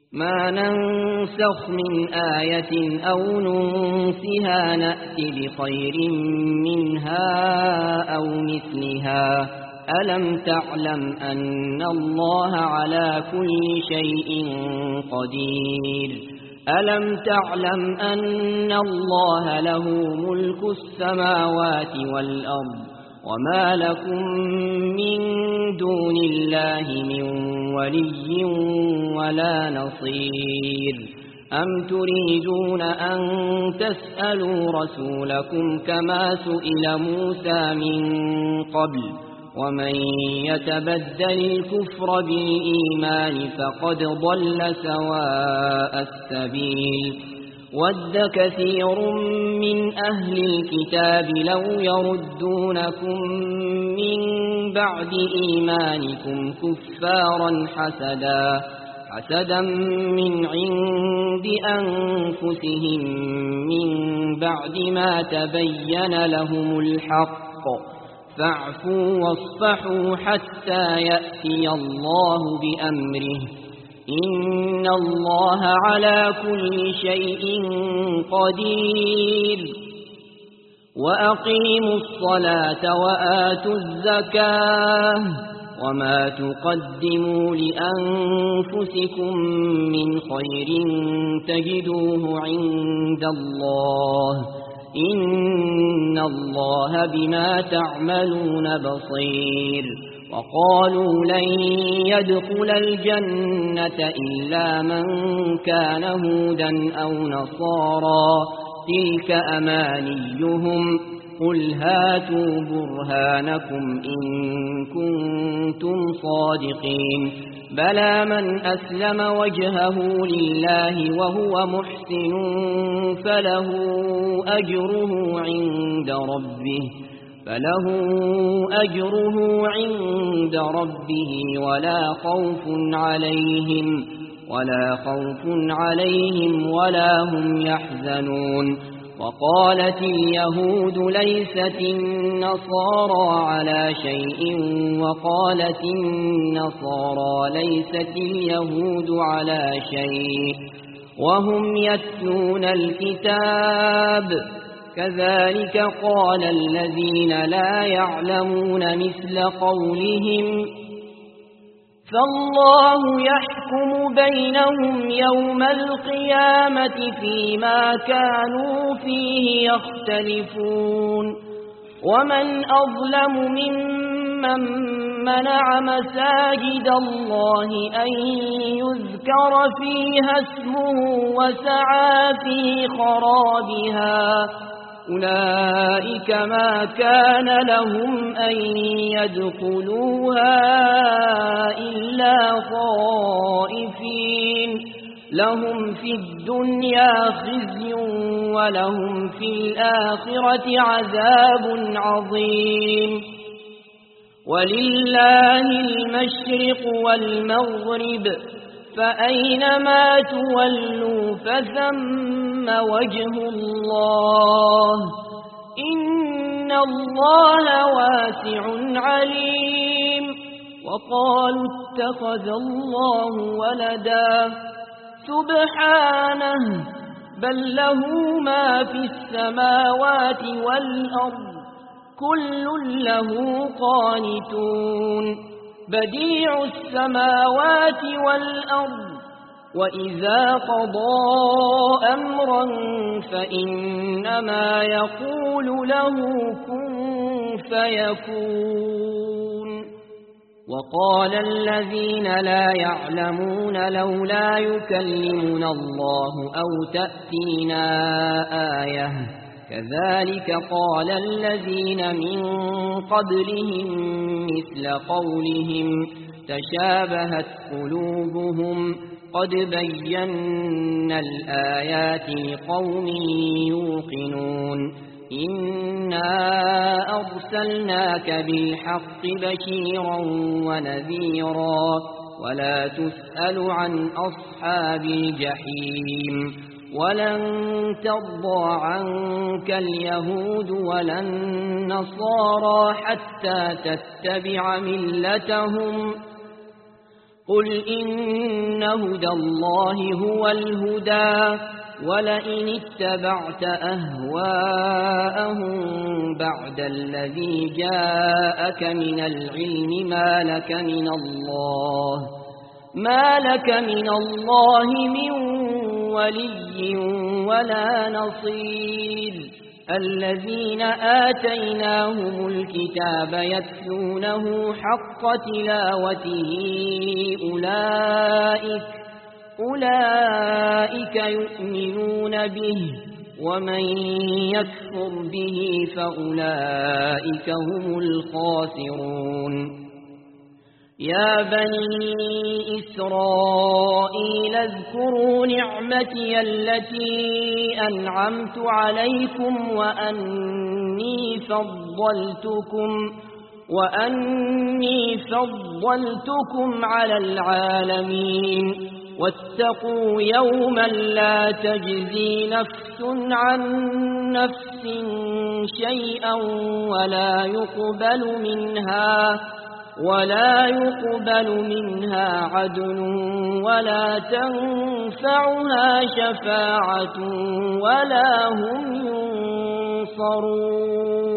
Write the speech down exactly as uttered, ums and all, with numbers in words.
ما ننسخ من آية أو ننسها نأت بخير منها أو مثلها ألم تعلم أن الله على كل شيء قدير ألم تعلم أن الله له ملك السماوات والأرض وما لكم من دون الله من ولي ولا نصير أم تريدون أن تسألوا رسولكم كما سئل موسى من قبل ومن يتبدل الكفر بالإيمان فقد ضل سواء السبيل ود كثير من أهل الكتاب لو يردونكم من بعد إيمانكم كفارا حسدا حسدا من عند أنفسهم من بعد ما تبين لهم الحق فاعفوا واصفحوا حتى يأتي الله بأمره إن الله على كل شيء قدير وأقيموا الصلاة وآتوا الزكاة وما تقدموا لأنفسكم من خير تجدوه عند الله إن الله بما تعملون بصير وقالوا لن يدخل الجنة إلا من كان هودا أو نصارى تلك أمانيهم قل هاتوا برهانكم إن كنتم صادقين بلى من أسلم وجهه لله وهو محسن فله أجره عند ربه فله أجره عند ربه ولا خوف عليهم ولا خوف عليهم ولا هم يحزنون وقالت اليهود ليست النصارى على شيء وقالت النصارى ليست اليهود على شيء وهم يتلون الكتاب كذلك قال الذين لا يعلمون مثل قولهم فالله يحكم بينهم يوم القيامة فيما كانوا فيه يختلفون ومن أظلم ممن منع مساجد الله أن يذكر فيها اسمه وسعى في خرابها أولئك ما كان لهم أن يدخلوها إلا خائفين لهم في الدنيا خزي ولهم في الآخرة عذاب عظيم ولله المشرق والمغرب فأينما تولوا فثم وجه الله إن الله واسع عليم وقالوا اتخذ الله ولدا سبحانه بل له ما في السماوات والأرض كل له قانتون بديع السماوات والأرض وإذا قضى أمرا فإنما يقول له كن فيكون وقال الذين لا يعلمون لولا يكلمنا الله أو تأتينا آية كذلك قال الذين من قبلهم مثل قولهم تشابهت قلوبهم قد بينا الآيات لقوم يوقنون إنا أرسلناك بالحق بشيرا ونذيرا ولا تسأل عن أصحاب الجحيم ولن ترضى عنك اليهود ولا النصارى حتى تتبع ملتهم قل إن هدى الله هو الهدى ولئن اتبعت أهواءهم بعد الذي جاءك من العلم ما لك من الله ما لك من الله من ولي ولا نصير الذين آتيناهم الكتاب يتلونه حق تلاوته أولئك أولئك يؤمنون به ومن يكفر به فأولئك هم الخاسرون يا بني إسرائيل اذكروا نعمتي التي أنعمت عليكم وأني فضلتكم وأني فضلتكم على العالمين واتقوا يوما لا تجزي نفس عن نفس شيئا ولا يقبل منها ولا يقبل منها عدل ولا تنفعها شفاعة ولا هم ينصرون